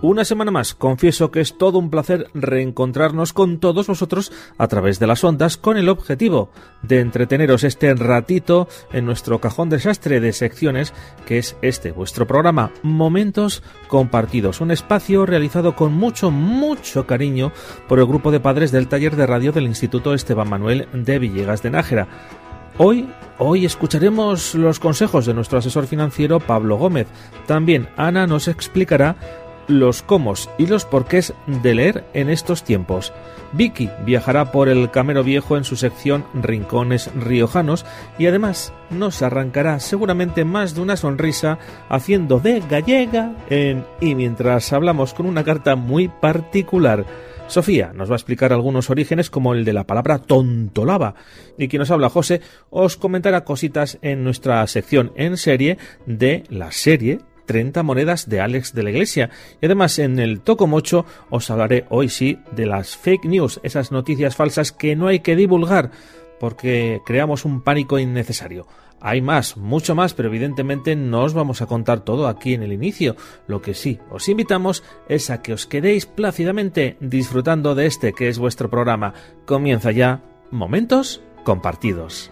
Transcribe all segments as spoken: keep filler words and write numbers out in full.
Una semana más, confieso que es todo un placer reencontrarnos con todos vosotros a través de las ondas con el objetivo de entreteneros este ratito en nuestro cajón desastre de secciones que es este, vuestro programa Momentos Compartidos, un espacio realizado con mucho, mucho cariño por el grupo de padres del taller de radio del Instituto Esteban Manuel de Villegas de Nájera. Hoy, hoy escucharemos los consejos de nuestro asesor financiero Pablo Gómez. También Ana nos explicará los cómo y los porqués de leer en estos tiempos. Vicky viajará por el Camero Viejo en su sección Rincones Riojanos y además nos arrancará seguramente más de una sonrisa haciendo de gallega en Y mientras hablamos con una carta muy particular. Sofía nos va a explicar algunos orígenes como el de la palabra tontolaba y quien nos habla, José, os comentará cositas en nuestra sección en serie de la serie treinta monedas de Alex de la Iglesia. Y además en el Tocomocho os hablaré hoy sí de las fake news, esas noticias falsas que no hay que divulgar porque creamos un pánico innecesario. Hay más, mucho más, pero evidentemente no os vamos a contar todo aquí en el inicio. Lo que sí os invitamos es a que os quedéis plácidamente disfrutando de este que es vuestro programa. Comienza ya Momentos Compartidos.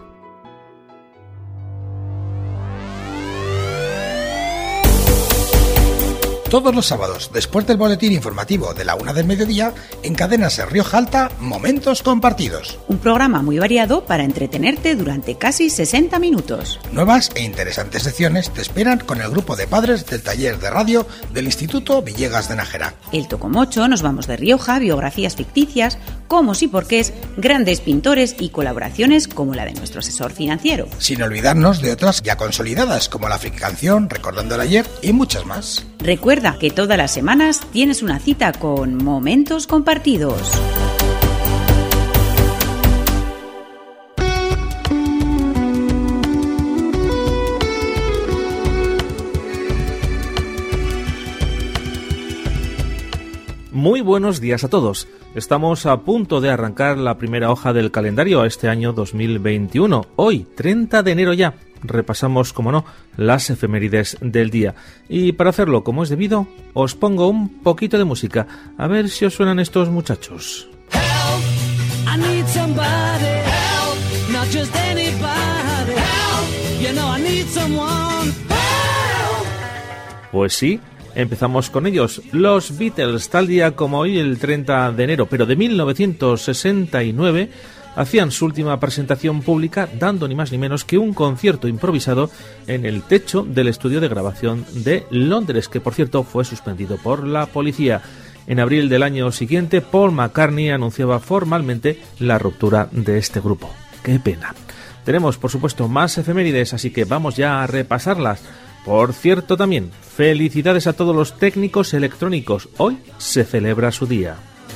Todos los sábados, después del boletín informativo de la una del mediodía, en Cadena Ser Rioja Alta, Momentos Compartidos. Un programa muy variado para entretenerte durante casi sesenta minutos. Nuevas e interesantes secciones te esperan con el grupo de padres del taller de radio del Instituto Villegas de Nájera. El Tocomocho, Nos vamos de Rioja, biografías ficticias, cómo y porqués, grandes pintores y colaboraciones como la de nuestro asesor financiero. Sin olvidarnos de otras ya consolidadas como la Fricanción, Recordando el Ayer y muchas más. Recuerda que todas las semanas tienes una cita con Momentos Compartidos. Muy buenos días a todos. Estamos a punto de arrancar la primera hoja del calendario a este año dos mil veintiuno. Hoy, treinta de enero ya, repasamos, como no, las efemérides del día. Y para hacerlo como es debido, os pongo un poquito de música. A ver si os suenan estos muchachos. Help, I need somebody, help, not just anybody, help, you know I need someone, help. Pues sí, empezamos con ellos, los Beatles, tal día como hoy, el treinta de enero, pero de mil novecientos sesenta y nueve, hacían su última presentación pública dando ni más ni menos que un concierto improvisado en el techo del estudio de grabación de Londres, que por cierto fue suspendido por la policía. En abril del año siguiente, Paul McCartney anunciaba formalmente la ruptura de este grupo. ¡Qué pena! Tenemos, por supuesto, más efemérides, así que vamos ya a repasarlas. Por cierto, también, felicidades a todos los técnicos electrónicos. Hoy se celebra su día.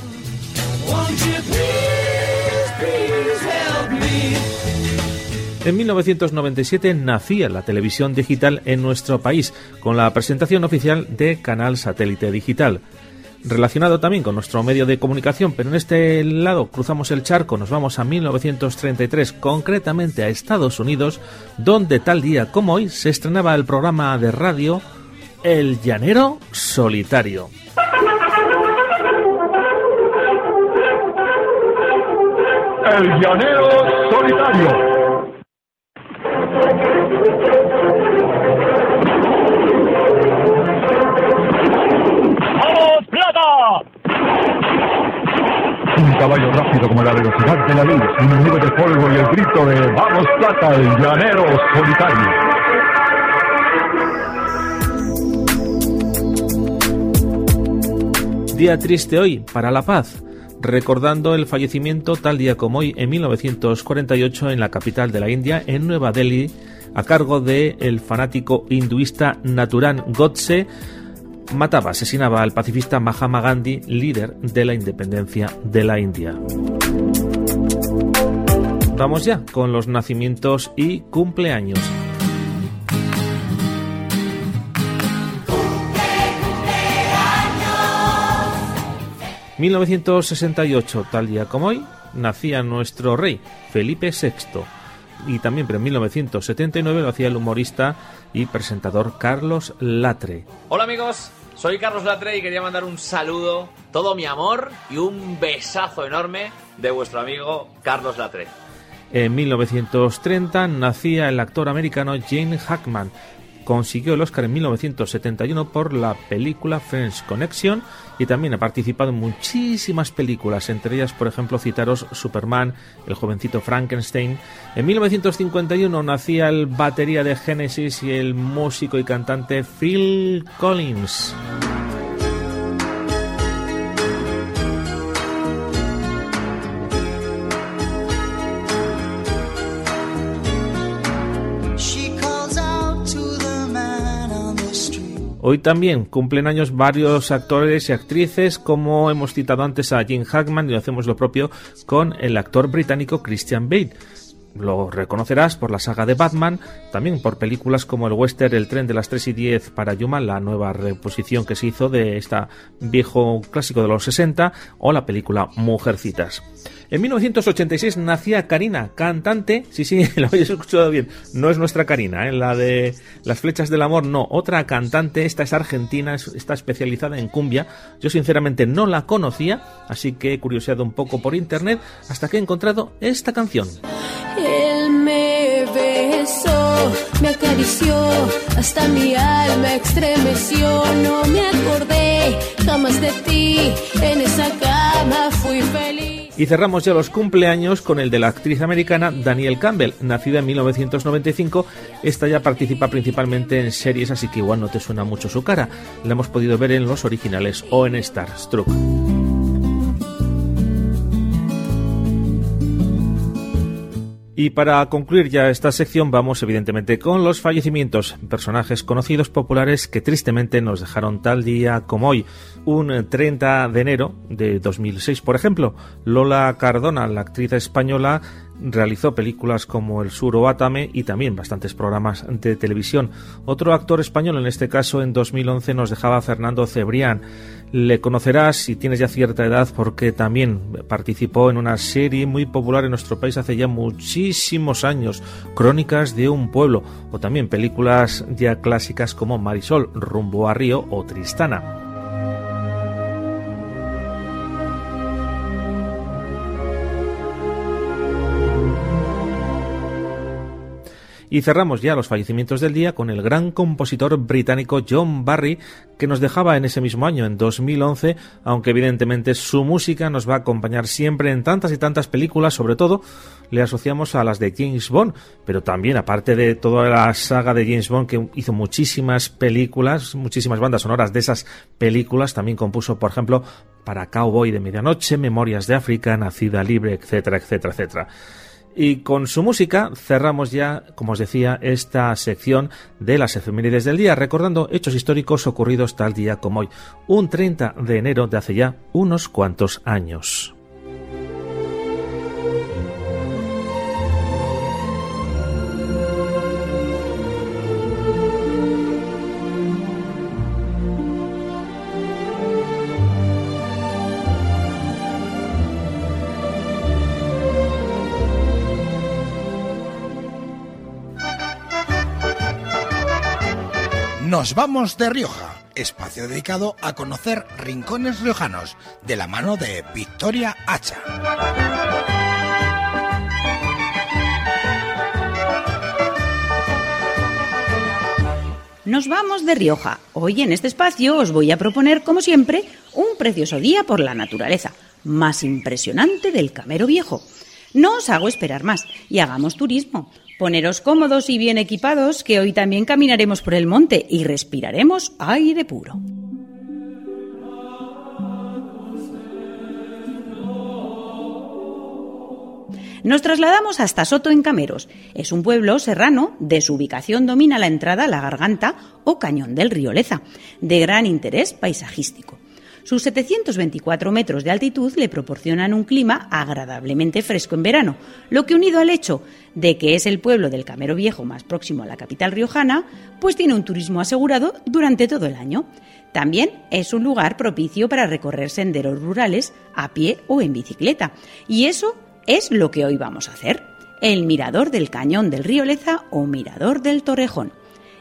En mil novecientos noventa y siete nacía la televisión digital en nuestro país, con la presentación oficial de Canal Satélite Digital. Relacionado también con nuestro medio de comunicación, pero en este lado cruzamos el charco, nos vamos a mil novecientos treinta y tres, concretamente a Estados Unidos, donde tal día como hoy se estrenaba el programa de radio El Llanero Solitario. El Llanero Solitario. ¡Vamos, Plata! Un caballo rápido como la velocidad de la luz, una nube de polvo y el grito de ¡Vamos, Plata, el Llanero Solitario! Día triste hoy para la paz, recordando el fallecimiento tal día como hoy en mil novecientos cuarenta y ocho en la capital de la India, en Nueva Delhi, a cargo del fanático hinduista Nathuram Godse. Mataba, asesinaba al pacifista Mahatma Gandhi, líder de la independencia de la India. Vamos ya con los nacimientos y cumpleaños. mil novecientos sesenta y ocho, tal día como hoy, nacía nuestro rey, Felipe sexto. Y también, pero en mil novecientos setenta y nueve, lo hacía el humorista y presentador Carlos Latre. Hola amigos, Soy Carlos Latre y quería mandar un saludo, todo mi amor y un besazo enorme de vuestro amigo Carlos Latre. En mil novecientos treinta nacía el actor americano Gene Hackman. Consiguió el Oscar en mil novecientos setenta y uno por la película French Connection y también ha participado en muchísimas películas, entre ellas, por ejemplo, citaros Superman, El jovencito Frankenstein. En mil novecientos cincuenta y uno nacía el batería de Genesis y el músico y cantante Phil Collins. Hoy también cumplen años varios actores y actrices, como hemos citado antes a Gene Hackman, y hacemos lo propio con el actor británico Christian Bale. Lo reconocerás por la saga de Batman, también por películas como el western El tren de las tres y diez para Yuma, la nueva reposición que se hizo de este viejo clásico de los sesenta, o la película Mujercitas. En mil novecientos ochenta y seis nacía Karina, cantante, sí, sí, lo habéis escuchado bien, no es nuestra Karina, ¿eh? La de Las flechas del amor, no, otra cantante, esta es argentina, está especializada en cumbia. Yo sinceramente no la conocía, así que he curioseado un poco por internet hasta que he encontrado esta canción. Él me besó, me acarició, hasta mi alma estremeció. No me acordé jamás de ti, en esa cama fui feliz. Y cerramos ya los cumpleaños con el de la actriz americana Danielle Campbell, nacida en mil novecientos noventa y cinco. Esta ya participa principalmente en series, así que igual no te suena mucho su cara. La hemos podido ver en los originales o en Starstruck. Y para concluir ya esta sección vamos evidentemente con los fallecimientos, personajes conocidos populares que tristemente nos dejaron tal día como hoy. Un treinta de enero de dos mil seis, por ejemplo, Lola Cardona, la actriz española, realizó películas como El Sur o Átame y también bastantes programas de televisión. Otro actor español, en este caso en dos mil once, nos dejaba Fernando Cebrián. Le conocerás si tienes ya cierta edad porque también participó en una serie muy popular en nuestro país hace ya muchísimos años, Crónicas de un pueblo, o también películas ya clásicas como Marisol, Rumbo a Río o Tristana. Y cerramos ya los fallecimientos del día con el gran compositor británico John Barry, que nos dejaba en ese mismo año, en dos mil once, aunque evidentemente su música nos va a acompañar siempre en tantas y tantas películas. Sobre todo le asociamos a las de James Bond, pero también, aparte de toda la saga de James Bond, que hizo muchísimas películas, muchísimas bandas sonoras de esas películas, también compuso, por ejemplo, para Cowboy de Medianoche, Memorias de África, Nacida Libre, etcétera, etcétera, etcétera. Y con su música cerramos ya, como os decía, esta sección de las efemérides del día, recordando hechos históricos ocurridos tal día como hoy, un treinta de enero de hace ya unos cuantos años. Nos vamos de Rioja, espacio dedicado a conocer rincones riojanos, de la mano de Victoria Hacha. Nos vamos de Rioja. Hoy en este espacio os voy a proponer, como siempre, un precioso día por la naturaleza, más impresionante del Camero Viejo. No os hago esperar más y hagamos turismo. Poneros cómodos y bien equipados, que hoy también caminaremos por el monte y respiraremos aire puro. Nos trasladamos hasta Soto en Cameros. Es un pueblo serrano, de su ubicación domina la entrada a la garganta o cañón del río Leza, de gran interés paisajístico. Sus setecientos veinticuatro metros de altitud le proporcionan un clima agradablemente fresco en verano, lo que, unido al hecho de que es el pueblo del Camero Viejo más próximo a la capital riojana, pues tiene un turismo asegurado durante todo el año. También es un lugar propicio para recorrer senderos rurales a pie o en bicicleta, y eso es lo que hoy vamos a hacer: el mirador del cañón del río Leza o mirador del Torrejón.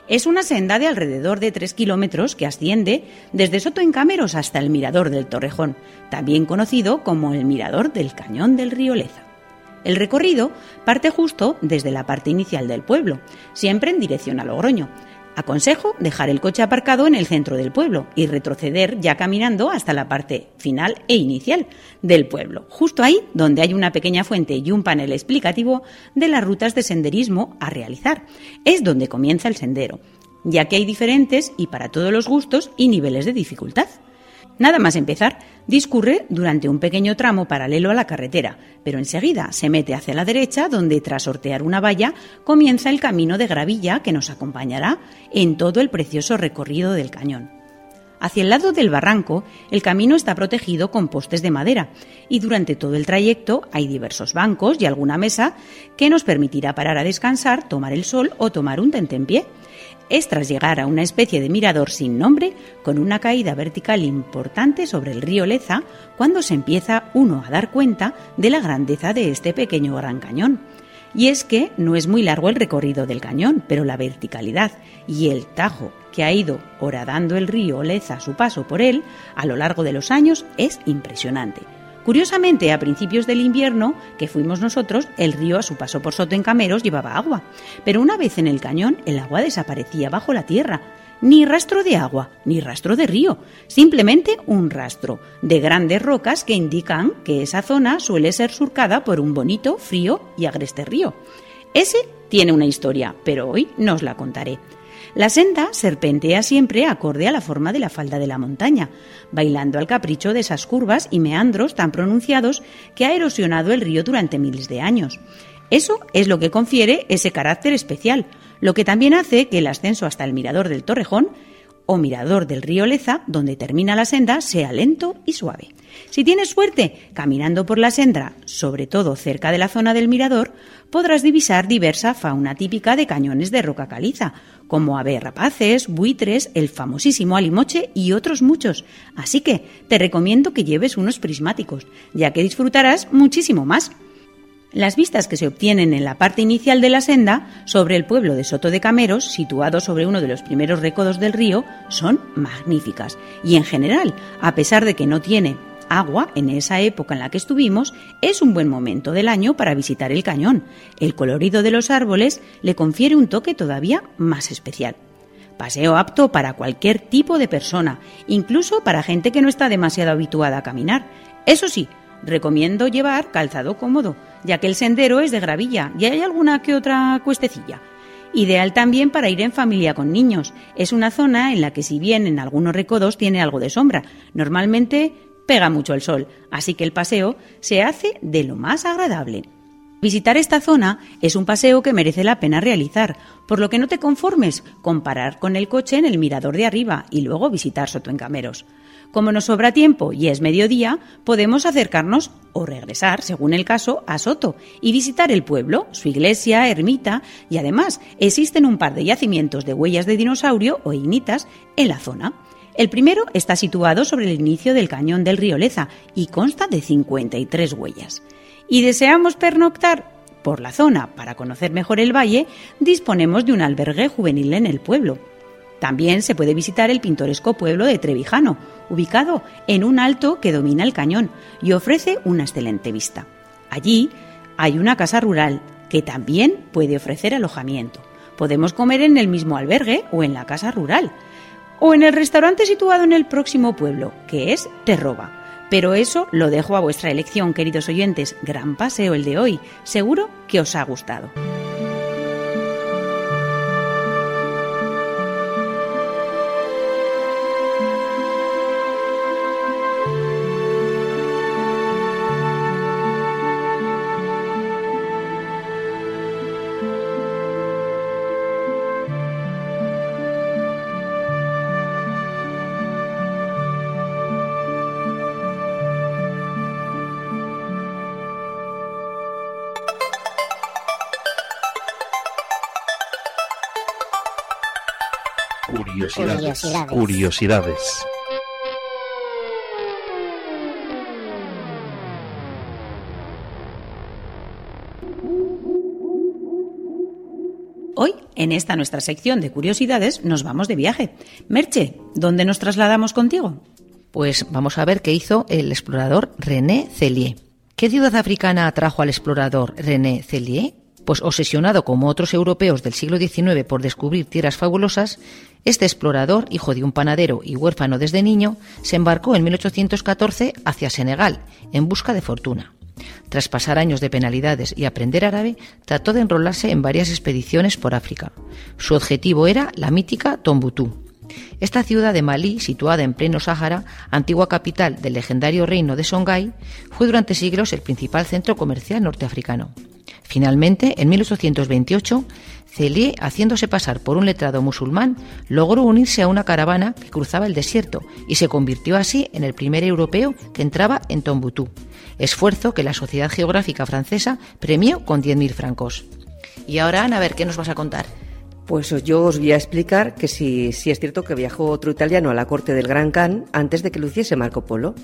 Es una senda de alrededor de tres kilómetros que asciende desde Soto en Cameros hasta el Mirador del Torrejón, también conocido como el Mirador del Cañón del Río Leza. El recorrido parte justo desde la parte inicial del pueblo, siempre en dirección a Logroño. Aconsejo dejar el coche aparcado en el centro del pueblo y retroceder ya caminando hasta la parte final e inicial del pueblo, justo ahí donde hay una pequeña fuente y un panel explicativo de las rutas de senderismo a realizar. Es donde comienza el sendero, ya que hay diferentes y para todos los gustos y niveles de dificultad. Nada más empezar, discurre durante un pequeño tramo paralelo a la carretera, pero enseguida se mete hacia la derecha, donde tras sortear una valla comienza el camino de gravilla que nos acompañará en todo el precioso recorrido del cañón. Hacia el lado del barranco, el camino está protegido con postes de madera y durante todo el trayecto hay diversos bancos y alguna mesa que nos permitirá parar a descansar, tomar el sol o tomar un tentempié. Es tras llegar a una especie de mirador sin nombre, con una caída vertical importante sobre el río Leza, cuando se empieza uno a dar cuenta de la grandeza de este pequeño gran cañón. Y es que no es muy largo el recorrido del cañón, pero la verticalidad y el tajo que ha ido horadando el río Leza a su paso por él a lo largo de los años es impresionante. Curiosamente, a principios del invierno, que fuimos nosotros, el río a su paso por Soto en Cameros llevaba agua, pero una vez en el cañón el agua desaparecía bajo la tierra. Ni rastro de agua, ni rastro de río, simplemente un rastro de grandes rocas que indican que esa zona suele ser surcada por un bonito, frío y agreste río. Ese tiene una historia, pero hoy no os la contaré. La senda serpentea siempre acorde a la forma de la falda de la montaña, bailando al capricho de esas curvas y meandros tan pronunciados que ha erosionado el río durante miles de años. Eso es lo que confiere ese carácter especial, lo que también hace que el ascenso hasta el Mirador del Torrejón o Mirador del río Leza, donde termina la senda, sea lento y suave. Si tienes suerte, caminando por la senda, sobre todo cerca de la zona del mirador, podrás divisar diversa fauna típica de cañones de roca caliza, como aves rapaces, buitres, el famosísimo alimoche y otros muchos. Así que te recomiendo que lleves unos prismáticos, ya que disfrutarás muchísimo más. Las vistas que se obtienen en la parte inicial de la senda sobre el pueblo de Soto de Cameros, situado sobre uno de los primeros recodos del río, son magníficas. Y en general, a pesar de que no tiene agua en esa época en la que estuvimos, es un buen momento del año para visitar el cañón. El colorido de los árboles le confiere un toque todavía más especial. Paseo apto para cualquier tipo de persona, incluso para gente que no está demasiado habituada a caminar. Eso sí, recomiendo llevar calzado cómodo, ya que el sendero es de gravilla y hay alguna que otra cuestecilla. Ideal también para ir en familia con niños. Es una zona en la que, si bien en algunos recodos tiene algo de sombra, normalmente pega mucho el sol, así que el paseo se hace de lo más agradable. Visitar esta zona es un paseo que merece la pena realizar, por lo que no te conformes con parar con el coche en el mirador de arriba y luego visitar Soto en Cameros. Como nos sobra tiempo y es mediodía, podemos acercarnos o regresar, según el caso, a Soto y visitar el pueblo, su iglesia, ermita y además existen un par de yacimientos de huellas de dinosaurio o ignitas en la zona. El primero está situado sobre el inicio del cañón del río Leza y consta de cincuenta y tres huellas. ¿Y deseamos pernoctar por la zona para conocer mejor el valle? Disponemos de un albergue juvenil en el pueblo. También se puede visitar el pintoresco pueblo de Trevijano, ubicado en un alto que domina el cañón y ofrece una excelente vista. Allí hay una casa rural que también puede ofrecer alojamiento. Podemos comer en el mismo albergue o en la casa rural, o en el restaurante situado en el próximo pueblo, que es Terroba. Pero eso lo dejo a vuestra elección, queridos oyentes. Gran paseo el de hoy. Seguro que os ha gustado. Curiosidades. Curiosidades. Curiosidades. Hoy en esta nuestra sección de curiosidades nos vamos de viaje. Merche, ¿dónde nos trasladamos contigo? Pues vamos a ver qué hizo el explorador René Cellier. ¿Qué ciudad africana atrajo al explorador René Cellier? Pues obsesionado como otros europeos del siglo diecinueve por descubrir tierras fabulosas, este explorador, hijo de un panadero y huérfano desde niño, se embarcó en mil ochocientos catorce hacia Senegal en busca de fortuna. Tras pasar años de penalidades y aprender árabe, trató de enrolarse en varias expediciones por África. Su objetivo era la mítica Tombuctú. Esta ciudad de Malí, situada en pleno Sáhara, antigua capital del legendario reino de Songhai, fue durante siglos el principal centro comercial norteafricano. Finalmente, en mil ochocientos veintiocho, Cellier, haciéndose pasar por un letrado musulmán, logró unirse a una caravana que cruzaba el desierto y se convirtió así en el primer europeo que entraba en Tombuctú, esfuerzo que la Sociedad Geográfica Francesa premió con diez mil francos. Y ahora, Ana, a ver, ¿qué nos vas a contar? Pues yo os voy a explicar que sí, sí es cierto que viajó otro italiano a la corte del Gran Khan antes de que lo hiciese Marco Polo.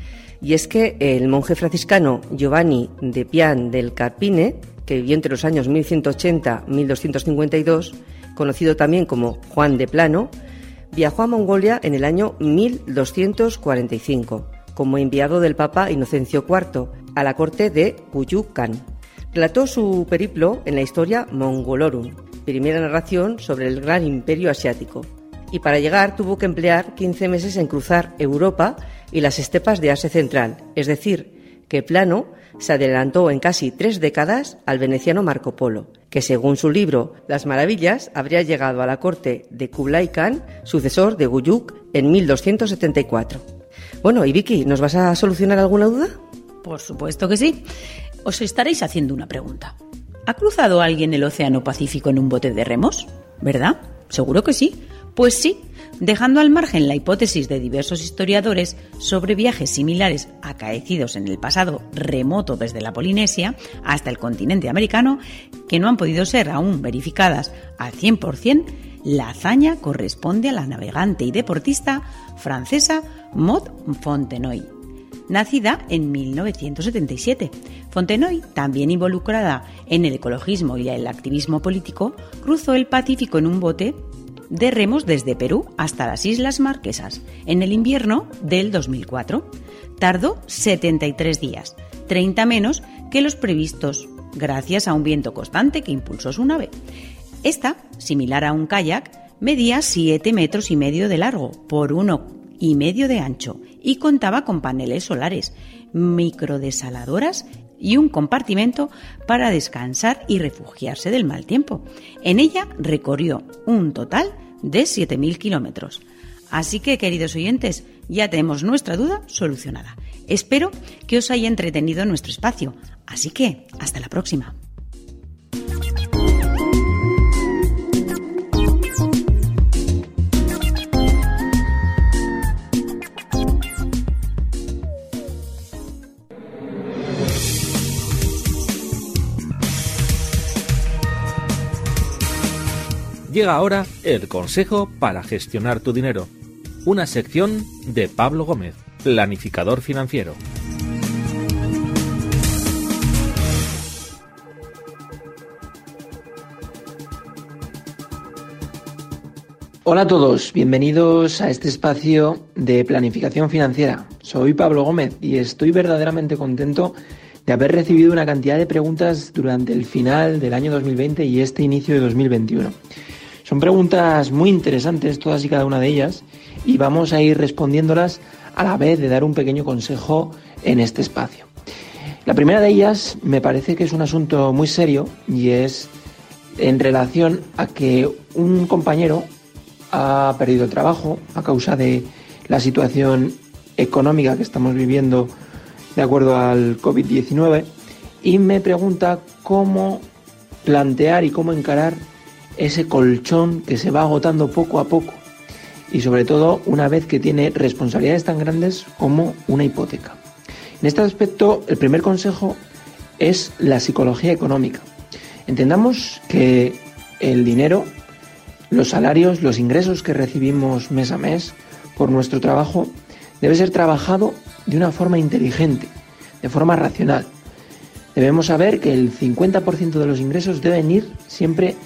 Y es que el monje franciscano Giovanni de Pian del Carpine, que vivió entre los años mil ciento ochenta y mil doscientos cincuenta y dos, conocido también como Juan de Plano, viajó a Mongolia en el año mil doscientos cuarenta y cinco como enviado del Papa Inocencio cuarto a la corte de Kuyuk Khan. Relató su periplo en la historia Mongolorum, primera narración sobre el gran imperio asiático. Y para llegar tuvo que emplear quince meses en cruzar Europa y las estepas de Asia Central, es decir, que Plano se adelantó en casi tres décadas al veneciano Marco Polo, que según su libro Las Maravillas habría llegado a la corte de Kublai Khan, sucesor de Guyuk, en mil doscientos setenta y cuatro. Bueno, y Vicky, ¿nos vas a solucionar alguna duda? Por supuesto que sí. Os estaréis haciendo una pregunta. ¿Ha cruzado alguien el Océano Pacífico en un bote de remos? ¿Verdad? Seguro que sí. Pues sí, dejando al margen la hipótesis de diversos historiadores sobre viajes similares acaecidos en el pasado remoto desde la Polinesia hasta el continente americano, que no han podido ser aún verificadas al cien por ciento, la hazaña corresponde a la navegante y deportista francesa Maud Fontenoy, nacida en mil novecientos setenta y siete. Fontenoy, también involucrada en el ecologismo y el activismo político, cruzó el Pacífico en un bote de remos desde Perú hasta las Islas Marquesas, en el invierno del dos mil cuatro. Tardó setenta y tres días, treinta menos que los previstos, gracias a un viento constante que impulsó su nave. Esta, similar a un kayak, medía siete metros y medio de largo por uno y medio de ancho y contaba con paneles solares, microdesaladoras y un compartimento para descansar y refugiarse del mal tiempo. En ella recorrió un total de siete mil kilómetros. Así que, queridos oyentes, ya tenemos nuestra duda solucionada. Espero que os haya entretenido nuestro espacio. Así que, hasta la próxima. Llega ahora el consejo para gestionar tu dinero. Una sección de Pablo Gómez, planificador financiero. Hola a todos, bienvenidos a este espacio de planificación financiera. Soy Pablo Gómez y estoy verdaderamente contento de haber recibido una cantidad de preguntas durante el final del año dos mil veinte y este inicio de dos mil veintiuno. Son preguntas muy interesantes, todas y cada una de ellas, y vamos a ir respondiéndolas a la vez de dar un pequeño consejo en este espacio. La primera de ellas me parece que es un asunto muy serio y es en relación a que un compañero ha perdido el trabajo a causa de la situación económica que estamos viviendo de acuerdo al covid diecinueve y me pregunta cómo plantear y cómo encarar ese colchón que se va agotando poco a poco y sobre todo una vez que tiene responsabilidades tan grandes como una hipoteca. En este aspecto, el primer consejo es la psicología económica. Entendamos que el dinero, los salarios, los ingresos que recibimos mes a mes por nuestro trabajo debe ser trabajado de una forma inteligente, de forma racional. Debemos saber que el cincuenta por ciento de los ingresos deben ir siempre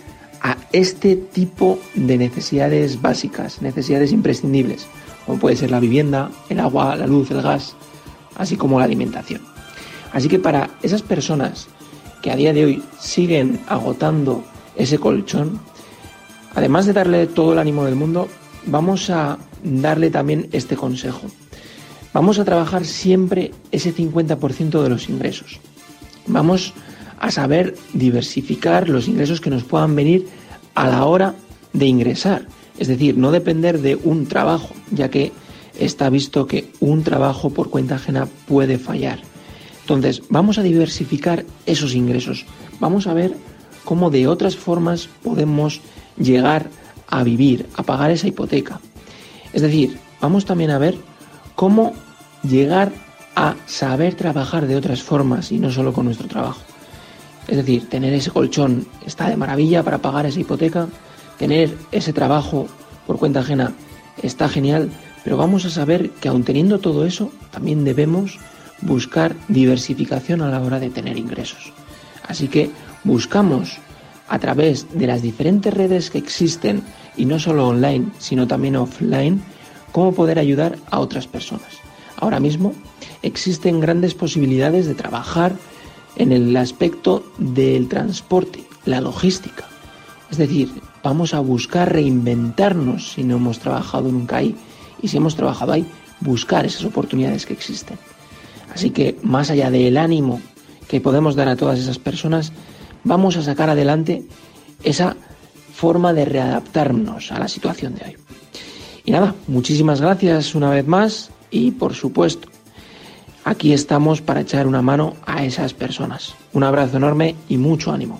a este tipo de necesidades básicas, necesidades imprescindibles, como puede ser la vivienda, el agua, la luz, el gas, así como la alimentación. Así que para esas personas que a día de hoy siguen agotando ese colchón, además de darle todo el ánimo del mundo, vamos a darle también este consejo. Vamos a trabajar siempre ese cincuenta por ciento de los ingresos. Vamos a saber diversificar los ingresos que nos puedan venir a la hora de ingresar. Es decir, no depender de un trabajo, ya que está visto que un trabajo por cuenta ajena puede fallar. Entonces, vamos a diversificar esos ingresos. Vamos a ver cómo de otras formas podemos llegar a vivir, a pagar esa hipoteca. Es decir, vamos también a ver cómo llegar a saber trabajar de otras formas y no solo con nuestro trabajo. Es decir, tener ese colchón está de maravilla para pagar esa hipoteca, tener ese trabajo por cuenta ajena está genial, pero vamos a saber que aun teniendo todo eso, también debemos buscar diversificación a la hora de tener ingresos. Así que buscamos a través de las diferentes redes que existen, y no solo online, sino también offline, cómo poder ayudar a otras personas. Ahora mismo existen grandes posibilidades de trabajar en el aspecto del transporte, la logística. Es decir, vamos a buscar reinventarnos si no hemos trabajado nunca ahí, y si hemos trabajado ahí, buscar esas oportunidades que existen. Así que, más allá del ánimo que podemos dar a todas esas personas, vamos a sacar adelante esa forma de readaptarnos a la situación de hoy. Y nada, muchísimas gracias una vez más y, por supuesto, aquí estamos para echar una mano a esas personas. Un abrazo enorme y mucho ánimo.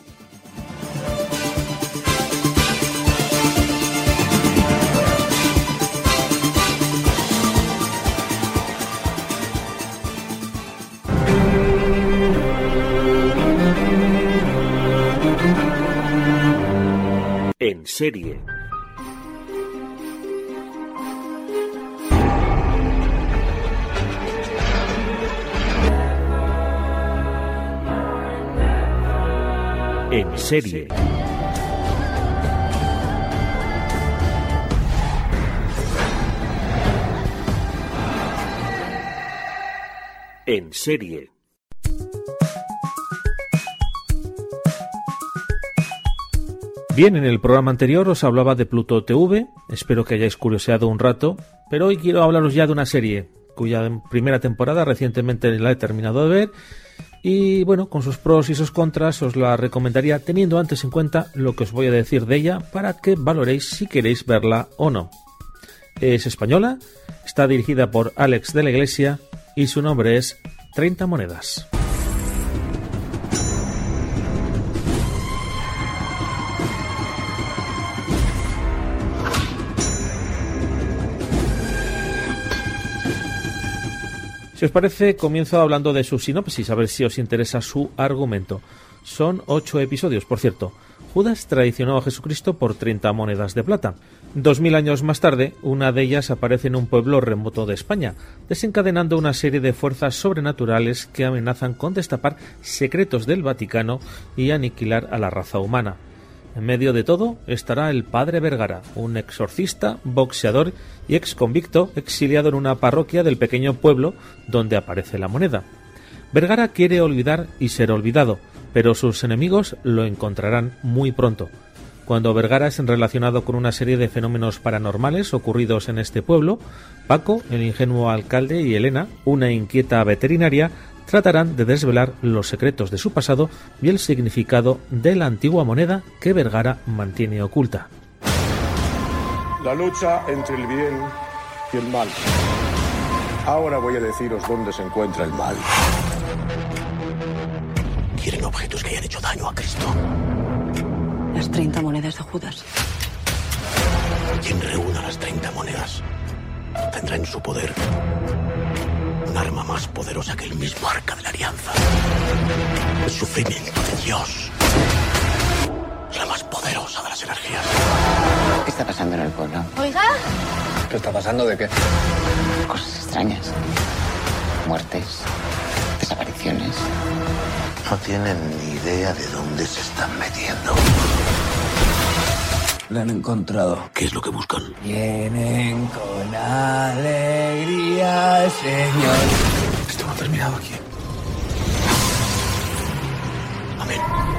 En serie. En serie. En serie. Bien, en el programa anterior os hablaba de Pluto T V, espero que hayáis curioseado un rato, pero hoy quiero hablaros ya de una serie cuya primera temporada recientemente la he terminado de ver y bueno, con sus pros y sus contras os la recomendaría teniendo antes en cuenta lo que os voy a decir de ella para que valoréis si queréis verla o no. Es española, está dirigida por Alex de la Iglesia y su nombre es treinta monedas. Si os parece, comienzo hablando de su sinopsis, a ver si os interesa su argumento. Son ocho episodios, por cierto. Judas traicionó a Jesucristo por treinta monedas de plata. Dos mil años más tarde, una de ellas aparece en un pueblo remoto de España, desencadenando una serie de fuerzas sobrenaturales que amenazan con destapar secretos del Vaticano y aniquilar a la raza humana. En medio de todo estará el padre Vergara, un exorcista, boxeador y exconvicto exiliado en una parroquia del pequeño pueblo donde aparece la moneda. Vergara quiere olvidar y ser olvidado, pero sus enemigos lo encontrarán muy pronto. Cuando Vergara es relacionado con una serie de fenómenos paranormales ocurridos en este pueblo, Paco, el ingenuo alcalde, y Elena, una inquieta veterinaria, tratarán de desvelar los secretos de su pasado y el significado de la antigua moneda que Vergara mantiene oculta. La lucha entre el bien y el mal. Ahora voy a deciros dónde se encuentra el mal. Quieren objetos que hayan hecho daño a Cristo. Las treinta monedas de Judas. Quien reúna las treinta monedas tendrá en su poder un arma más poderosa que el mismo arca de la alianza. El sufrimiento de Dios es la más poderosa de las energías. ¿Qué está pasando en el pueblo? Oiga. ¿Qué está pasando de qué? Cosas extrañas. Muertes. Desapariciones. No tienen ni idea de dónde se están metiendo. La han encontrado. ¿Qué es lo que buscan? Vienen con alegría, señor. Esto no ha terminado aquí. Amén.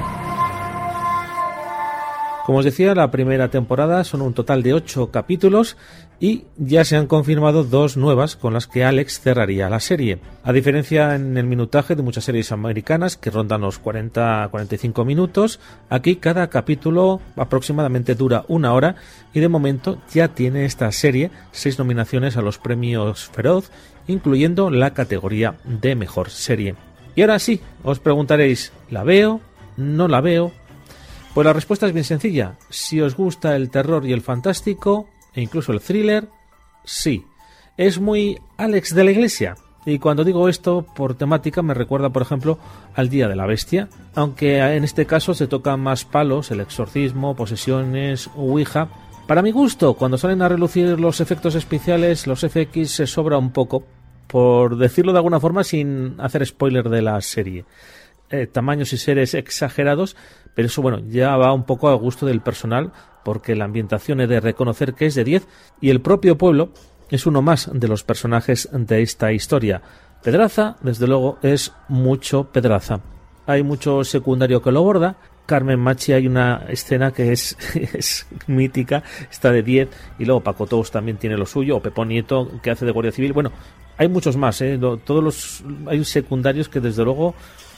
Como os decía, la primera temporada son un total de ocho capítulos y ya se han confirmado dos nuevas con las que Alex cerraría la serie. A diferencia en el minutaje de muchas series americanas que rondan los cuarenta a cuarenta y cinco minutos, aquí cada capítulo aproximadamente dura una hora y de momento ya tiene esta serie seis nominaciones a los premios Feroz, incluyendo la categoría de mejor serie. Y ahora sí, os preguntaréis, ¿la veo? ¿No la veo? Pues la respuesta es bien sencilla. Si os gusta el terror y el fantástico, e incluso el thriller, sí. Es muy Alex de la Iglesia. Y cuando digo esto, por temática, me recuerda, por ejemplo, al Día de la Bestia. Aunque en este caso se tocan más palos, el exorcismo, posesiones, ouija. Para mi gusto, cuando salen a relucir los efectos especiales, los F X se sobra un poco, por decirlo de alguna forma sin hacer spoiler de la serie. Eh, tamaños y seres exagerados, pero eso bueno, ya va un poco al gusto del personal, porque la ambientación he de reconocer que es de diez y el propio pueblo es uno más de los personajes de esta historia. Pedraza, desde luego, es mucho Pedraza. Hay mucho secundario que lo borda. Carmen Machi, hay una escena que es, es mítica, está de diez, y luego Paco Tous también tiene lo suyo, o Pepo Nieto, que hace de guardia civil. Bueno, hay muchos más, ¿eh? Todos los, hay secundarios que desde luego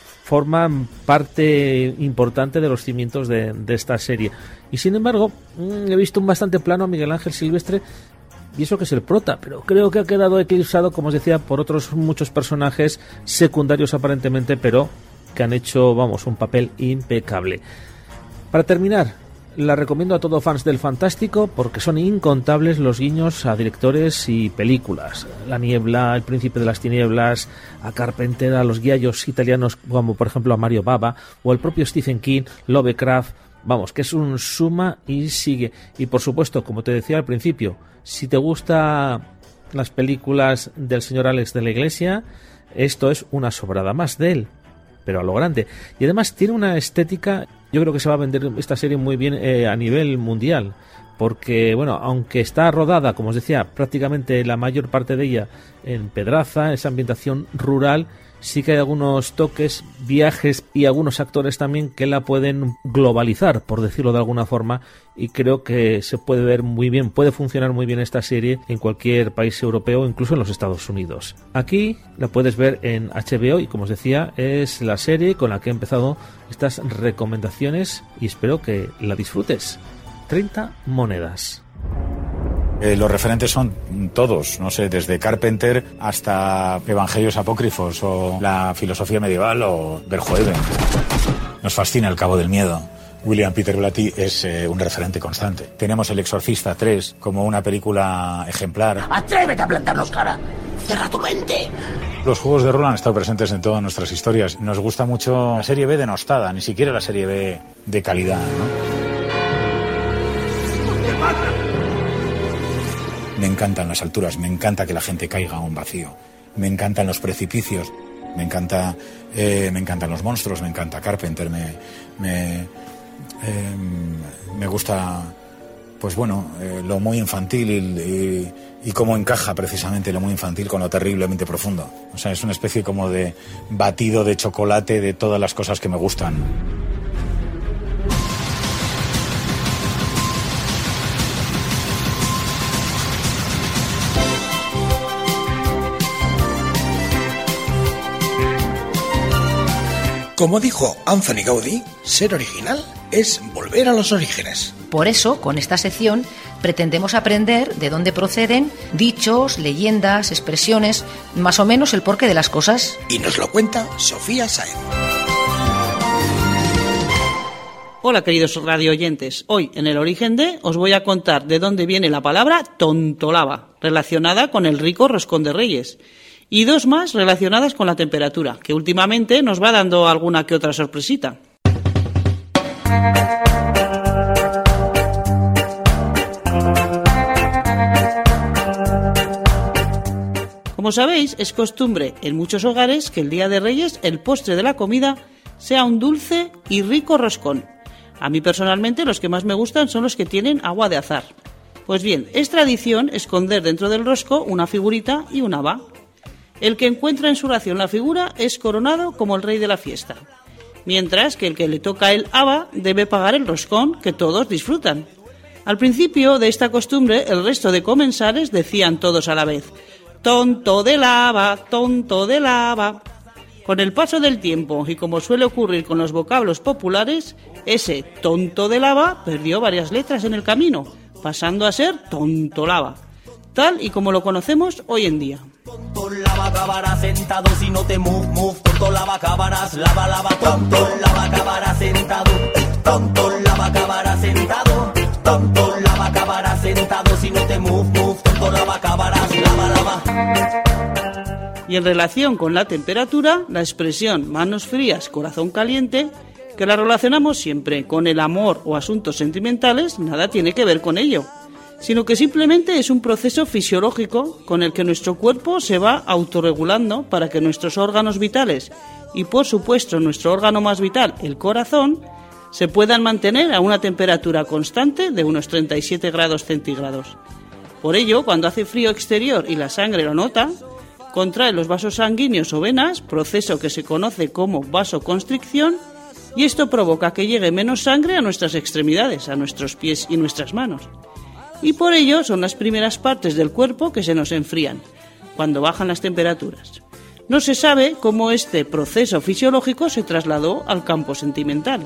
forman parte importante de los cimientos de, de esta serie. Y sin embargo, he visto un bastante plano a Miguel Ángel Silvestre, y eso que es el prota, pero creo que ha quedado eclipsado, como os decía, por otros muchos personajes secundarios aparentemente, pero que han hecho, vamos, un papel impecable. Para terminar, la recomiendo a todos fans del fantástico porque son incontables los guiños a directores y películas. La Niebla, El Príncipe de las Tinieblas, a Carpenter, a los guiallos italianos como por ejemplo a Mario Bava o al propio Stephen King, Lovecraft. Vamos, que es un suma y sigue. Y por supuesto, como te decía al principio, si te gustan las películas del señor Alex de la Iglesia, esto es una sobrada más de él, pero a lo grande. Y además tiene una estética, yo creo que se va a vender esta serie muy bien eh, a nivel mundial, porque, bueno, aunque está rodada, como os decía, prácticamente la mayor parte de ella en Pedraza, esa ambientación rural, sí que hay algunos toques, viajes y algunos actores también que la pueden globalizar, por decirlo de alguna forma, y creo que se puede ver muy bien, puede funcionar muy bien esta serie en cualquier país europeo, incluso en los Estados Unidos. Aquí la puedes ver en H B O y, como os decía, es la serie con la que he empezado estas recomendaciones y espero que la disfrutes. treinta monedas. Eh, los referentes son todos, no sé, desde Carpenter hasta Evangelios Apócrifos o la filosofía medieval o Verhoeven. Nos fascina El Cabo del Miedo. William Peter Blatty es eh, un referente constante. Tenemos El Exorcista tres como una película ejemplar. ¡Atrévete a plantarnos cara! ¡Cierra tu mente! Los juegos de rol han estado presentes en todas nuestras historias. Nos gusta mucho la serie B denostada, ni siquiera la serie B de calidad, ¿no? Me encantan las alturas, me encanta que la gente caiga a un vacío, me encantan los precipicios, me encanta, eh, me encantan los monstruos, me encanta Carpenter, me, me, eh, me gusta, pues bueno, eh, lo muy infantil y, y, y cómo encaja precisamente lo muy infantil con lo terriblemente profundo. O sea, es una especie como de batido de chocolate de todas las cosas que me gustan. Como dijo Anthony Gaudí, ser original es volver a los orígenes. Por eso, con esta sección, pretendemos aprender de dónde proceden dichos, leyendas, expresiones, más o menos el porqué de las cosas. Y nos lo cuenta Sofía Sáenz. Hola queridos radio oyentes, hoy en El Origen de os voy a contar de dónde viene la palabra tontolaba, relacionada con el rico roscón de Reyes. Y dos más relacionadas con la temperatura, que últimamente nos va dando alguna que otra sorpresita. Como sabéis, es costumbre en muchos hogares que el Día de Reyes el postre de la comida sea un dulce y rico roscón. A mí personalmente los que más me gustan son los que tienen agua de azar. Pues bien, es tradición esconder dentro del rosco una figurita y un haba. El que encuentra en su ración la figura es coronado como el rey de la fiesta, mientras que el que le toca el haba debe pagar el roscón que todos disfrutan. Al principio de esta costumbre, el resto de comensales decían todos a la vez: «Tonto del haba, tonto del haba». Con el paso del tiempo, y como suele ocurrir con los vocablos populares, ese tonto del haba perdió varias letras en el camino, pasando a ser tontolaba, tal y como lo conocemos hoy en día. Tontolaba acabarás sentado si no te move, move. Tontolaba acabarás, lava, lava. Tontolaba acabarás sentado. Tontolaba acabarás sentado. Tontolaba acabarás sentado si no te move, move. Tontolaba acabarás, lava, lava. Y en relación con la temperatura, la expresión manos frías, corazón caliente, que la relacionamos siempre con el amor o asuntos sentimentales, nada tiene que ver con ello, sino que simplemente es un proceso fisiológico con el que nuestro cuerpo se va autorregulando para que nuestros órganos vitales y, por supuesto, nuestro órgano más vital, el corazón, se puedan mantener a una temperatura constante de unos treinta y siete grados centígrados. Por ello, cuando hace frío exterior y la sangre lo nota, contrae los vasos sanguíneos o venas, proceso que se conoce como vasoconstricción, y esto provoca que llegue menos sangre a nuestras extremidades, a nuestros pies y nuestras manos. Y por ello son las primeras partes del cuerpo que se nos enfrían, cuando bajan las temperaturas. No se sabe cómo este proceso fisiológico se trasladó al campo sentimental.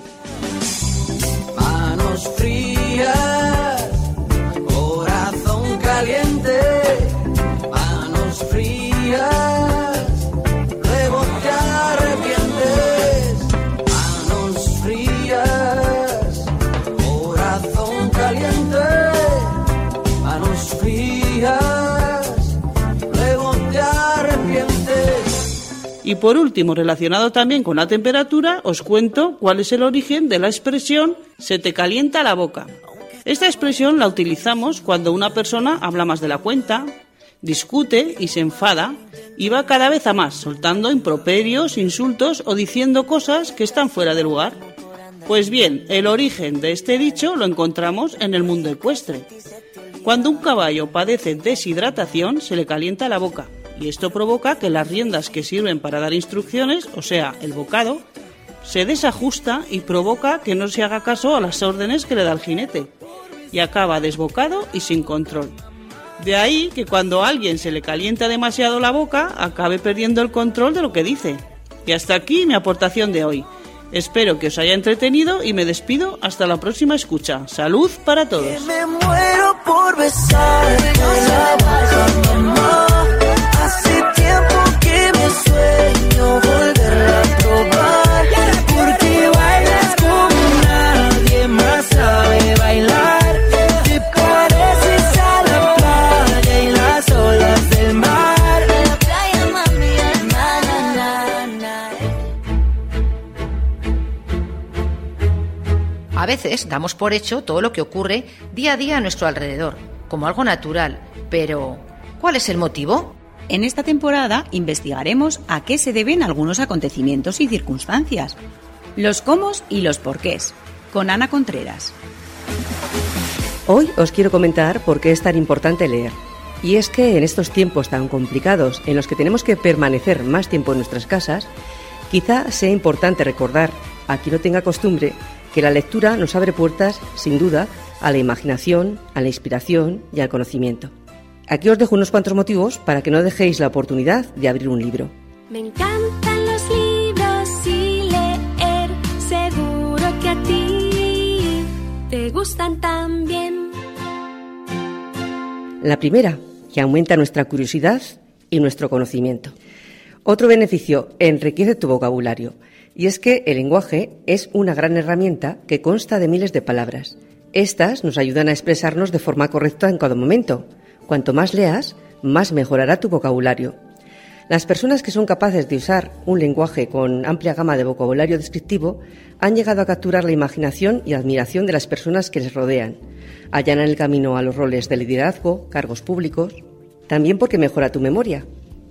Manos frías, corazón caliente, manos frías, luego te arrepientes. Manos frías, corazón caliente, manos frías, luego te arrepientes. Y por último, relacionado también con la temperatura, os cuento cuál es el origen de la expresión «se te calienta la boca». Esta expresión la utilizamos cuando una persona habla más de la cuenta, discute y se enfada, y va cada vez a más, soltando improperios, insultos o diciendo cosas que están fuera de lugar. Pues bien, el origen de este dicho lo encontramos en el mundo ecuestre. Cuando un caballo padece deshidratación, se le calienta la boca, y esto provoca que las riendas que sirven para dar instrucciones, o sea, el bocado, se desajusta y provoca que no se haga caso a las órdenes que le da el jinete, y acaba desbocado y sin control. De ahí que cuando a alguien se le calienta demasiado la boca, acabe perdiendo el control de lo que dice. Y hasta aquí mi aportación de hoy. Espero que os haya entretenido y me despido hasta la próxima escucha. ¡Salud para todos! Que me muero por besarte la boca, mamá. Hace tiempo que me sueño volverla a probar, porque bailas como nadie más sabe bailar. Te pareces a la playa y las olas del mar. A la playa, mami, na, na, na, na. A veces damos por hecho todo lo que ocurre día a día a nuestro alrededor, como algo natural, pero ¿cuál es el motivo? En esta temporada investigaremos a qué se deben algunos acontecimientos y circunstancias, los cómo y los porqués, con Ana Contreras. Hoy os quiero comentar por qué es tan importante leer. Y es que en estos tiempos tan complicados en los que tenemos que permanecer más tiempo en nuestras casas, quizá sea importante recordar a quien no tenga costumbre que la lectura nos abre puertas, sin duda, a la imaginación, a la inspiración y al conocimiento. Aquí os dejo unos cuantos motivos para que no dejéis la oportunidad de abrir un libro. Me encantan los libros y leer, seguro que a ti te gustan también. La primera, que aumenta nuestra curiosidad y nuestro conocimiento. Otro beneficio, enriquece tu vocabulario. Y es que el lenguaje es una gran herramienta que consta de miles de palabras. Estas nos ayudan a expresarnos de forma correcta en cada momento. Cuanto más leas, más mejorará tu vocabulario. Las personas que son capaces de usar un lenguaje con amplia gama de vocabulario descriptivo han llegado a capturar la imaginación y admiración de las personas que les rodean. Allanan el camino a los roles de liderazgo, cargos públicos. También porque mejora tu memoria.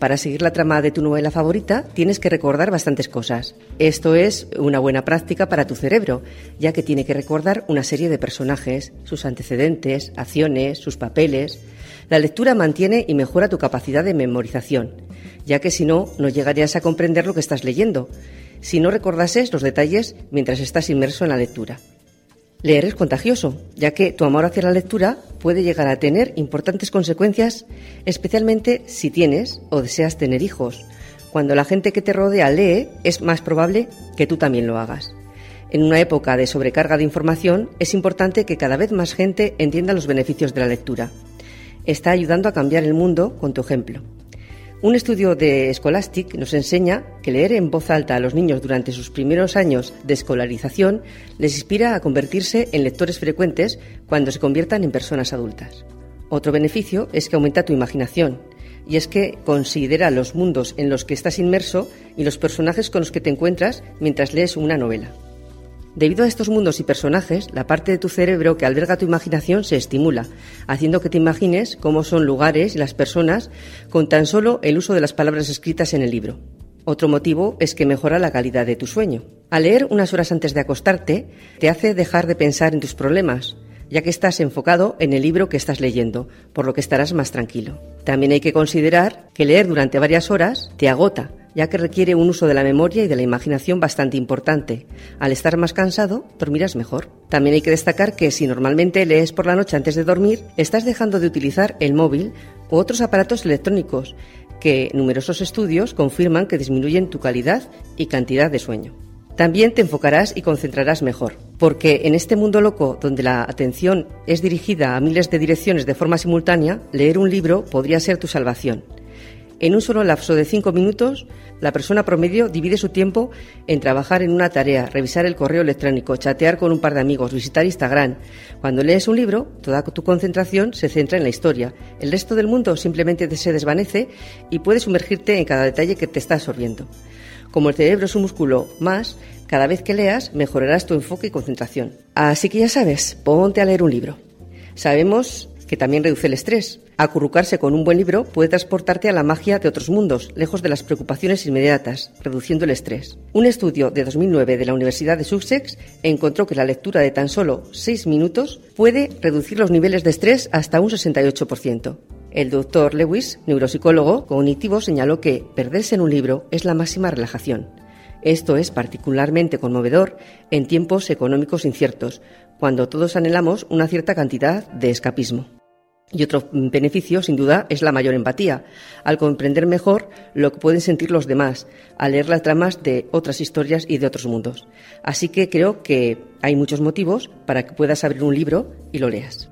Para seguir la trama de tu novela favorita, tienes que recordar bastantes cosas. Esto es una buena práctica para tu cerebro, ya que tiene que recordar una serie de personajes, sus antecedentes, acciones, sus papeles. La lectura mantiene y mejora tu capacidad de memorización, ya que si no, no llegarías a comprender lo que estás leyendo, si no recordases los detalles mientras estás inmerso en la lectura. Leer es contagioso, ya que tu amor hacia la lectura puede llegar a tener importantes consecuencias, especialmente si tienes o deseas tener hijos. Cuando la gente que te rodea lee, es más probable que tú también lo hagas. En una época de sobrecarga de información, es importante que cada vez más gente entienda los beneficios de la lectura. Está ayudando a cambiar el mundo con tu ejemplo. Un estudio de Scholastic nos enseña que leer en voz alta a los niños durante sus primeros años de escolarización les inspira a convertirse en lectores frecuentes cuando se conviertan en personas adultas. Otro beneficio es que aumenta tu imaginación, y es que considera los mundos en los que estás inmerso y los personajes con los que te encuentras mientras lees una novela. Debido a estos mundos y personajes, la parte de tu cerebro que alberga tu imaginación se estimula, haciendo que te imagines cómo son lugares y las personas con tan solo el uso de las palabras escritas en el libro. Otro motivo es que mejora la calidad de tu sueño. Al leer unas horas antes de acostarte, te hace dejar de pensar en tus problemas, ya que estás enfocado en el libro que estás leyendo, por lo que estarás más tranquilo. También hay que considerar que leer durante varias horas te agota, ya que requiere un uso de la memoria y de la imaginación bastante importante. Al estar más cansado, dormirás mejor. También hay que destacar que si normalmente lees por la noche antes de dormir, estás dejando de utilizar el móvil u otros aparatos electrónicos, que numerosos estudios confirman que disminuyen tu calidad y cantidad de sueño. También te enfocarás y concentrarás mejor, porque en este mundo loco donde la atención es dirigida a miles de direcciones de forma simultánea, leer un libro podría ser tu salvación. En un solo lapso de cinco minutos, la persona promedio divide su tiempo en trabajar en una tarea, revisar el correo electrónico, chatear con un par de amigos, visitar Instagram. Cuando lees un libro, toda tu concentración se centra en la historia. El resto del mundo simplemente se desvanece y puedes sumergirte en cada detalle que te está absorbiendo. Como el cerebro es un músculo más, cada vez que leas mejorarás tu enfoque y concentración. Así que ya sabes, ponte a leer un libro. Sabemos que también reduce el estrés. Acurrucarse con un buen libro puede transportarte a la magia de otros mundos, lejos de las preocupaciones inmediatas, reduciendo el estrés. Un estudio de dos mil nueve de la Universidad de Sussex encontró que la lectura de tan solo seis minutos puede reducir los niveles de estrés hasta un sesenta y ocho por ciento. El doctor Lewis, neuropsicólogo cognitivo, señaló que perderse en un libro es la máxima relajación. Esto es particularmente conmovedor en tiempos económicos inciertos, cuando todos anhelamos una cierta cantidad de escapismo. Y otro beneficio, sin duda, es la mayor empatía, al comprender mejor lo que pueden sentir los demás, al leer las tramas de otras historias y de otros mundos. Así que creo que hay muchos motivos para que puedas abrir un libro y lo leas.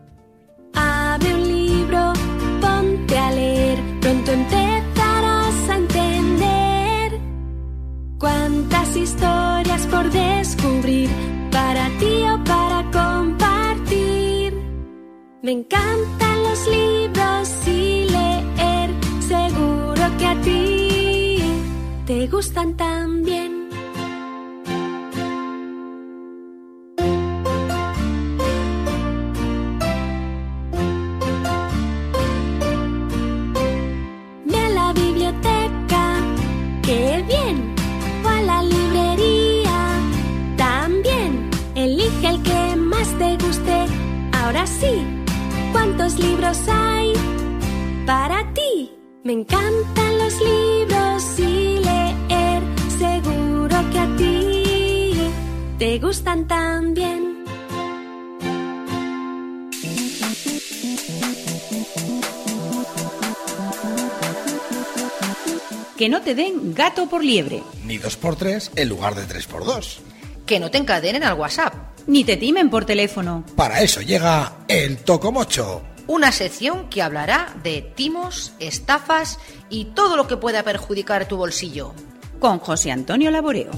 Abre un libro, ponte a leer, pronto empezarás a entender cuántas historias por descubrir, para ti o para compartir. Me encantan los libros y leer, seguro que a ti te gustan también. Ve a la biblioteca, qué bien, o a la librería, también. Elige el que más te guste, ahora sí. ¿Cuántos libros hay para ti? Me encantan los libros y leer, seguro que a ti te gustan también. Que no te den gato por liebre. Ni dos por tres en lugar de tres por dos. Que no te encadenen al WhatsApp. Ni te timen por teléfono. Para eso llega el Tocomocho. Una sección que hablará de timos, estafas y todo lo que pueda perjudicar tu bolsillo. Con José Antonio Laboreo.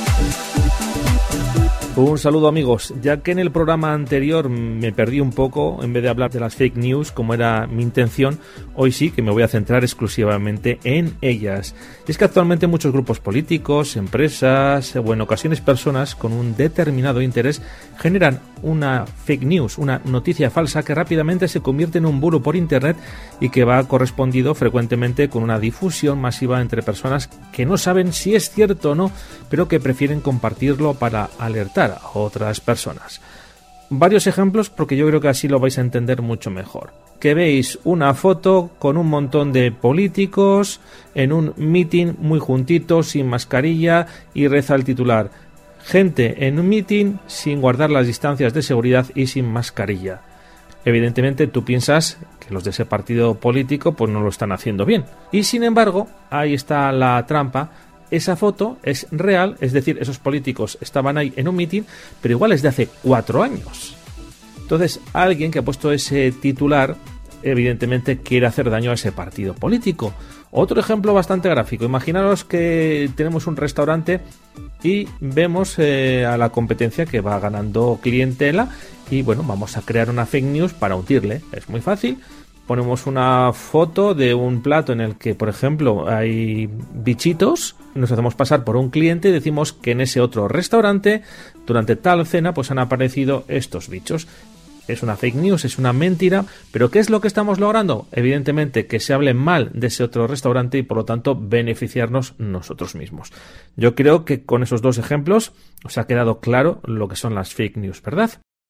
Un saludo, amigos. Ya que en el programa anterior me perdí un poco, en vez de hablar de las fake news como era mi intención, hoy sí que me voy a centrar exclusivamente en ellas. Y es que actualmente muchos grupos políticos, empresas o en ocasiones personas con un determinado interés generan una fake news, una noticia falsa que rápidamente se convierte en un bulo por internet y que va correspondido frecuentemente con una difusión masiva entre personas que no saben si es cierto o no, pero que prefieren compartirlo para alertar a otras personas. Varios ejemplos porque yo creo que así lo vais a entender mucho mejor. Que veis una foto con un montón de políticos en un meeting muy juntitos, sin mascarilla, y reza el titular: gente en un meeting sin guardar las distancias de seguridad y sin mascarilla. Evidentemente tú piensas que los de ese partido político pues no lo están haciendo bien. Y sin embargo, ahí está la trampa. Esa foto es real, es decir, esos políticos estaban ahí en un meeting, pero igual es de hace cuatro años. Entonces, alguien que ha puesto ese titular, evidentemente quiere hacer daño a ese partido político. Otro ejemplo bastante gráfico. Imaginaros que tenemos un restaurante y vemos eh, a la competencia que va ganando clientela y bueno, vamos a crear una fake news para hundirle. Es muy fácil. Ponemos una foto de un plato en el que, por ejemplo, hay bichitos, nos hacemos pasar por un cliente y decimos que en ese otro restaurante, durante tal cena, pues han aparecido estos bichos. Es una fake news, es una mentira, pero ¿qué es lo que estamos logrando? Evidentemente que se hable mal de ese otro restaurante y por lo tanto beneficiarnos nosotros mismos. Yo creo que con esos dos ejemplos os ha quedado claro lo que son las fake news, ¿verdad?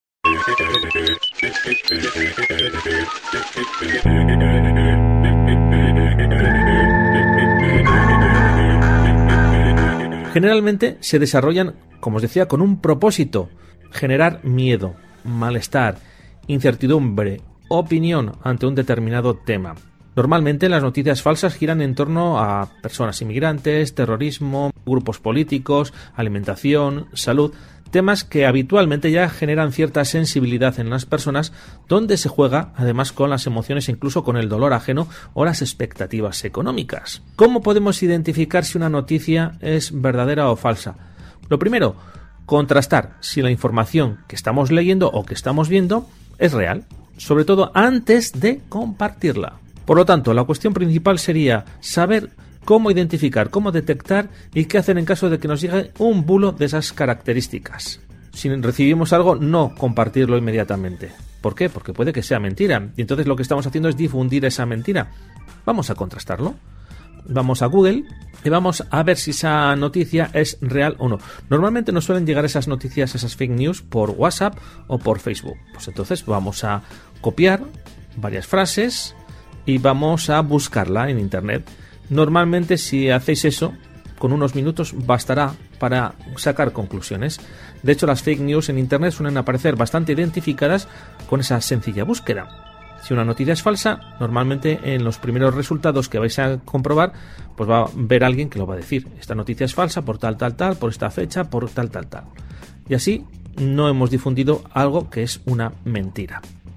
Generalmente se desarrollan, como os decía, con un propósito: generar miedo, malestar, incertidumbre, opinión ante un determinado tema. Normalmente las noticias falsas giran en torno a personas inmigrantes, terrorismo, grupos políticos, alimentación, salud, temas que habitualmente ya generan cierta sensibilidad en las personas, donde se juega además con las emociones, incluso con el dolor ajeno o las expectativas económicas. ¿Cómo podemos identificar si una noticia es verdadera o falsa? Lo primero, contrastar si la información que estamos leyendo o que estamos viendo es real, sobre todo antes de compartirla. Por lo tanto, la cuestión principal sería saber cómo identificar, cómo detectar y qué hacer en caso de que nos llegue un bulo de esas características. Si recibimos algo, no compartirlo inmediatamente. ¿Por qué? Porque puede que sea mentira. Y entonces lo que estamos haciendo es difundir esa mentira. Vamos a contrastarlo. Vamos a Google y vamos a ver si esa noticia es real o no. Normalmente nos suelen llegar esas noticias, esas fake news, por WhatsApp o por Facebook. Pues entonces vamos a copiar varias frases y vamos a buscarla en internet. Normalmente, si hacéis eso, con unos minutos bastará para sacar conclusiones. De hecho, las fake news en internet suelen aparecer bastante identificadas con esa sencilla búsqueda. Si una noticia es falsa, normalmente en los primeros resultados que vais a comprobar, pues va a ver alguien que lo va a decir: esta noticia es falsa por tal, tal, tal, por esta fecha, por tal, tal, tal. Y así no hemos difundido algo que es una mentira.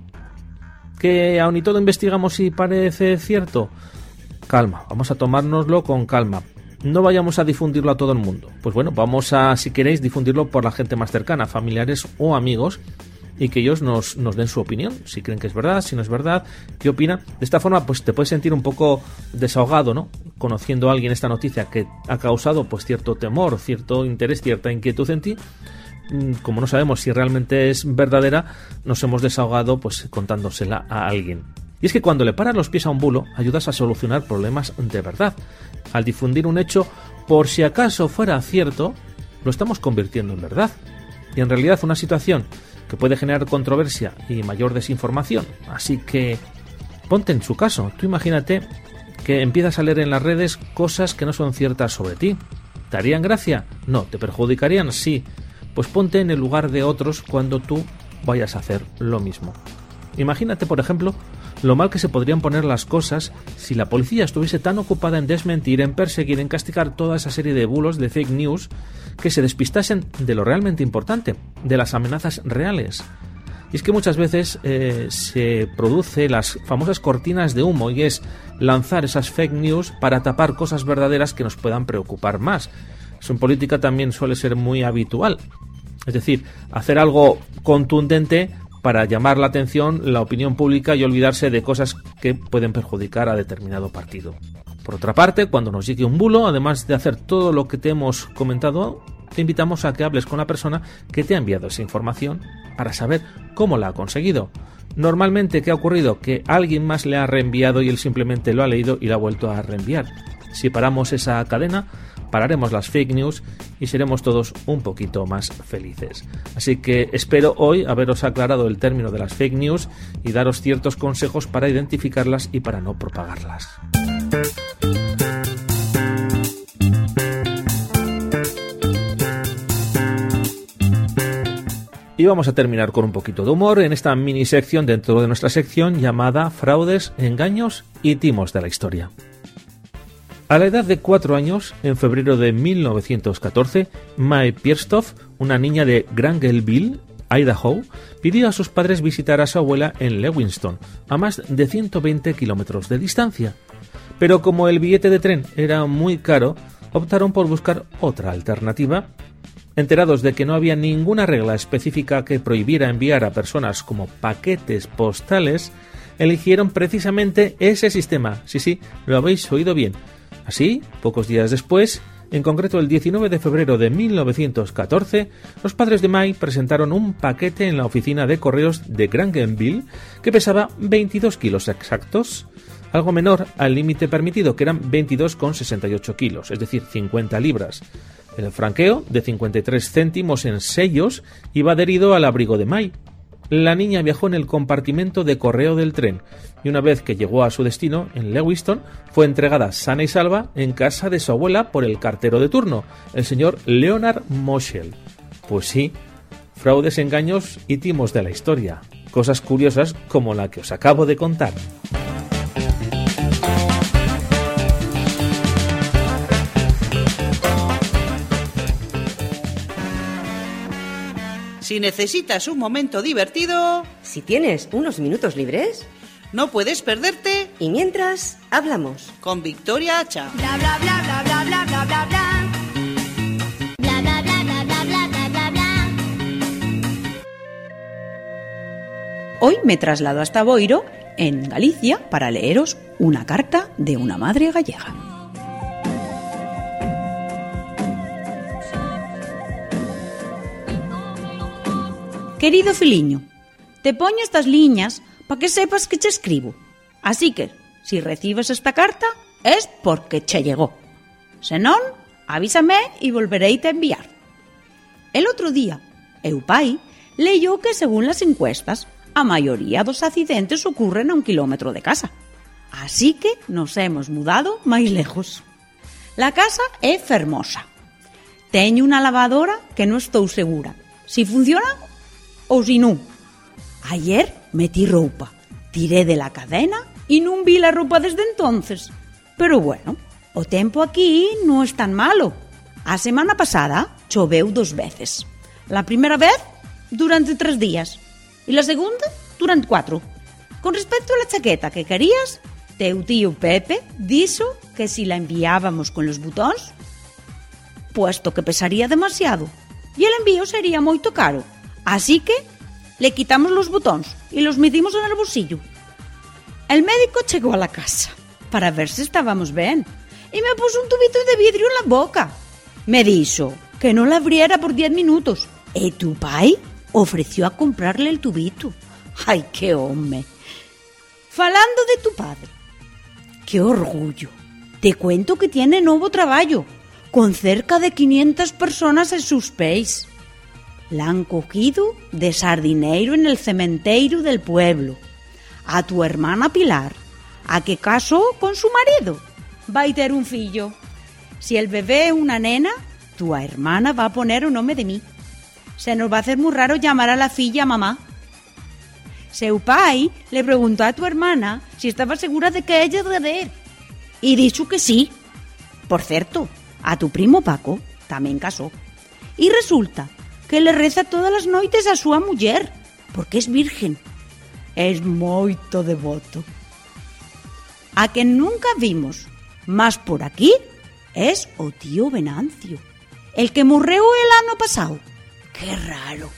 ¿Que aun y todo investigamos si parece cierto? Calma, vamos a tomárnoslo con calma. No vayamos a difundirlo a todo el mundo. Pues bueno, vamos a, si queréis, difundirlo por la gente más cercana, familiares o amigos, y que ellos nos, nos den su opinión, si creen que es verdad, si no es verdad, qué opina. De esta forma, pues te puedes sentir un poco desahogado, ¿no? Conociendo a alguien esta noticia que ha causado pues cierto temor, cierto interés, cierta inquietud en ti. Como no sabemos si realmente es verdadera, nos hemos desahogado pues contándosela a alguien. Y es que cuando le paras los pies a un bulo, ayudas a solucionar problemas de verdad. Al difundir un hecho, por si acaso fuera cierto, lo estamos convirtiendo en verdad. Y en realidad una situación que puede generar controversia y mayor desinformación. Así que ponte en su caso. Tú imagínate que empiezas a leer en las redes cosas que no son ciertas sobre ti. ¿Te harían gracia? No. ¿Te perjudicarían? Sí. Pues ponte en el lugar de otros cuando tú vayas a hacer lo mismo. Imagínate, por ejemplo, lo mal que se podrían poner las cosas si la policía estuviese tan ocupada en desmentir, en perseguir, en castigar toda esa serie de bulos, de fake news, que se despistasen de lo realmente importante, de las amenazas reales. Y es que muchas veces eh, se produce las famosas cortinas de humo, y es lanzar esas fake news para tapar cosas verdaderas que nos puedan preocupar más. Eso en política también suele ser muy habitual. Es decir, hacer algo contundente para llamar la atención, la opinión pública, y olvidarse de cosas que pueden perjudicar a determinado partido. Por otra parte, cuando nos llegue un bulo, además de hacer todo lo que te hemos comentado, te invitamos a que hables con la persona que te ha enviado esa información para saber cómo la ha conseguido. Normalmente, ¿qué ha ocurrido? Que alguien más le ha reenviado y él simplemente lo ha leído y lo ha vuelto a reenviar. Si paramos esa cadena, pararemos las fake news y seremos todos un poquito más felices. Así que espero hoy haberos aclarado el término de las fake news y daros ciertos consejos para identificarlas y para no propagarlas. Y vamos a terminar con un poquito de humor en esta mini sección dentro de nuestra sección llamada Fraudes, Engaños y Timos de la Historia. A la edad de cuatro años, en febrero de mil novecientos catorce, Mae Pierstoff, una niña de Grangelville, Idaho, pidió a sus padres visitar a su abuela en Lewiston, a más de ciento veinte kilómetros de distancia. Pero como el billete de tren era muy caro, optaron por buscar otra alternativa. Enterados de que no había ninguna regla específica que prohibiera enviar a personas como paquetes postales, eligieron precisamente ese sistema. Sí, sí, lo habéis oído bien. Así, pocos días después, en concreto el diecinueve de febrero de mil novecientos catorce, los padres de Mae presentaron un paquete en la oficina de correos de Grangenville que pesaba veintidós kilos exactos, algo menor al límite permitido, que eran veintidós coma sesenta y ocho kilos, es decir, cincuenta libras. El franqueo, de cincuenta y tres céntimos en sellos, iba adherido al abrigo de Mae. La niña viajó en el compartimento de correo del tren y una vez que llegó a su destino, en Lewiston, fue entregada sana y salva en casa de su abuela por el cartero de turno, el señor Leonard Moschel. Pues sí, fraudes, engaños y timos de la historia. Cosas curiosas como la que os acabo de contar. Si necesitas un momento divertido, si tienes unos minutos libres, no puedes perderte. Y mientras, hablamos con Victoria Hacha. Bla bla bla bla bla bla bla bla bla. Bla bla bla bla bla bla bla bla bla. Hoy me traslado hasta Boiro, en Galicia, para leeros una carta de una madre gallega. Querido filiño, te poño estas liñas para que sepas que che escribo. Así que, si recibes esta carta, es porque che llegó. Se non, avísame e volvereite a enviar. El outro día, eu pai leyó que según las encuestas, a maioría dos accidentes ocurren a un kilómetro de casa. Así que nos hemos mudado máis lejos. La casa é fermosa. Teño unha lavadora que non estou segura si funciona ou si non. Ayer metí roupa, tiré de la cadena e non vi la roupa desde entonces. Pero bueno, o tempo aquí non es tan malo. A semana pasada choveu dos veces. La primeira vez durante tres días e la segunda durante cuatro. Con respecto a la chaqueta que querías, teu tío Pepe dixo que si la enviábamos con los butóns, puesto que pesaría demasiado e el envío sería moito caro. Así que le quitamos los botones y los metimos en el bolsillo. El médico llegó a la casa para ver si estábamos bien y me puso un tubito de vidrio en la boca. Me dijo que no la abriera por diez minutos. Y tu pai ofreció a comprarle el tubito. ¡Ay, qué hombre! Falando de tu padre, qué orgullo. Te cuento que tiene nuevo trabajo, con cerca de quinientas personas en sus pies. La han cogido de sardinero en el cementerio del pueblo. A tu hermana Pilar, a que casó con su marido, va a tener un fillo. Si el bebé es una nena, tu hermana va a poner un nombre de mí. Se nos va a hacer muy raro llamar a la filla mamá. Seu pai le preguntó a tu hermana si estaba segura de que ella era de él. Y dijo que sí. Por cierto, a tu primo Paco también casó. Y resulta que le reza todas las noites a súa muller, porque es virgen. Es moito devoto. A que nunca vimos más por aquí es o tío Venancio, el que morreu el ano pasado. ¡Qué raro!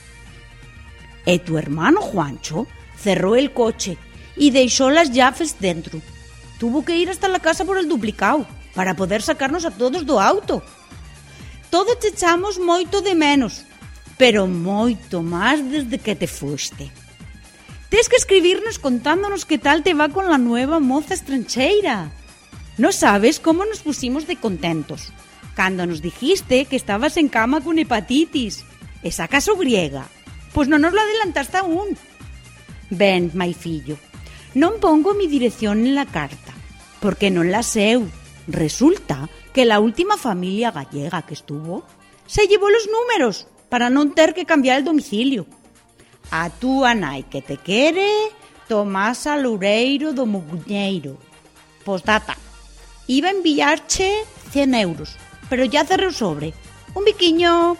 E tu hermano Juancho cerró el coche y dejó las llaves dentro. Tuvo que ir hasta la casa por el duplicado para poder sacarnos a todos do auto. Todos te echamos moito de menos. pero moito máis desde que te fuste. Tes que escribirnos contándonos que tal te va con la nueva moza estranxeira. No sabes cómo nos pusimos de contentos cando nos dijiste que estabas en cama con hepatitis. ¿Es acaso griega? Pues no nos lo adelantaste aún. Ben, mai fillo, non pongo mi dirección en la carta, porque non la seu. Resulta que la última familia gallega que estuvo se llevó los números para non ter que cambiar el domicilio. A túa nai que te quere, Tomasa Loureiro do Muguñeiro. Postdata, iba a enviarche cien euros, pero ya cerré o sobre. Un biquiño.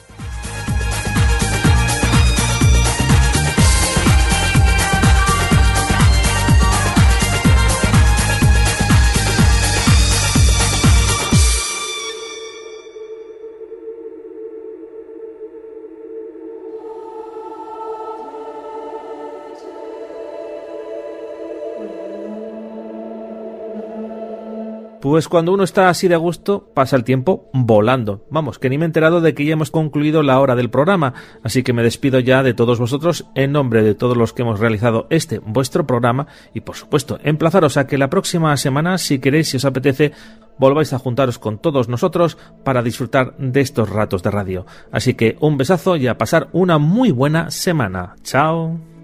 Pues cuando uno está así de gusto, pasa el tiempo volando. Vamos, que ni me he enterado de que ya hemos concluido la hora del programa, así que me despido ya de todos vosotros en nombre de todos los que hemos realizado este vuestro programa y, por supuesto, emplazaros a que la próxima semana, si queréis, si os apetece, volváis a juntaros con todos nosotros para disfrutar de estos ratos de radio. Así que un besazo y a pasar una muy buena semana. ¡Chao!